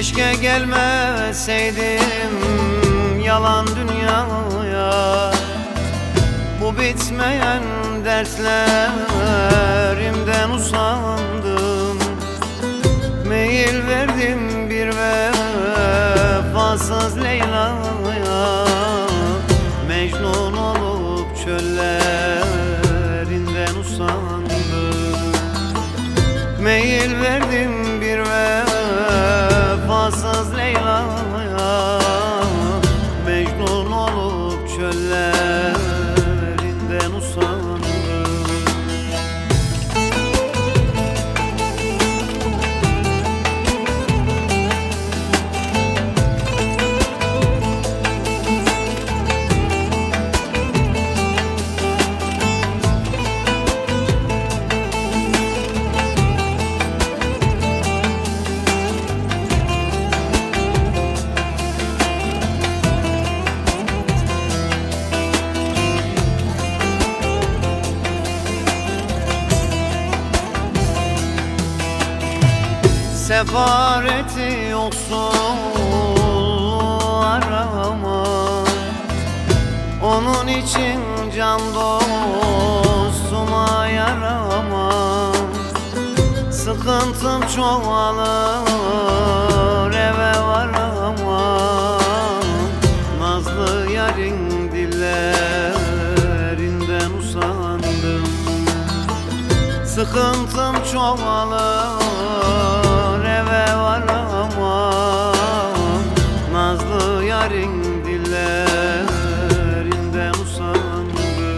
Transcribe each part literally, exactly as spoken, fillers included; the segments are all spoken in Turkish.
Keşke gelmeseydim yalan dünyaya. Bu bitmeyen dertlerimden usandım. Meyil verdim bir vefasız Leyla'ya. Mecnun olup çöllerinden usandım. Meyil verdim bir vefasız Leyla'ya. Mecnun olup çöllerinden usandım. Sefareti yoksulluğu arama. Onun için can dostuma yarama. Sıkıntım çoğalır eve varamam. Nazlı yarın dillerinden usandım. Sıkıntım çoğalır eve varamam. Nazlı yarın dillerinden usandım.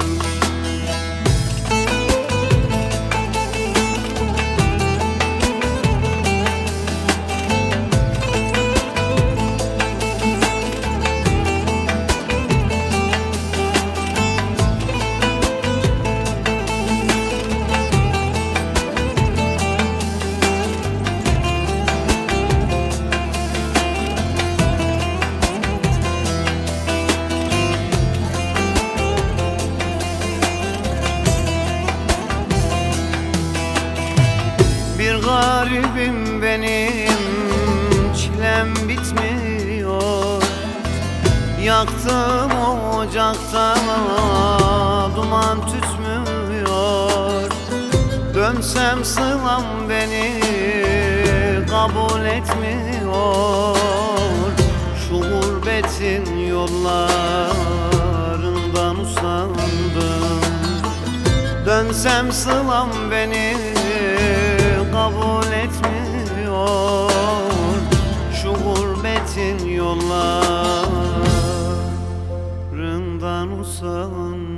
Bir garibim benim, çilem bitmiyor. Yaktım ocakta duman tütmüyor. Dönsem sılam beni kabul etmiyor. Şu gurbetin yollarından usandım. Dönsem sılam beni kabul etmiyor. Şu gurbetin yollarından usandım.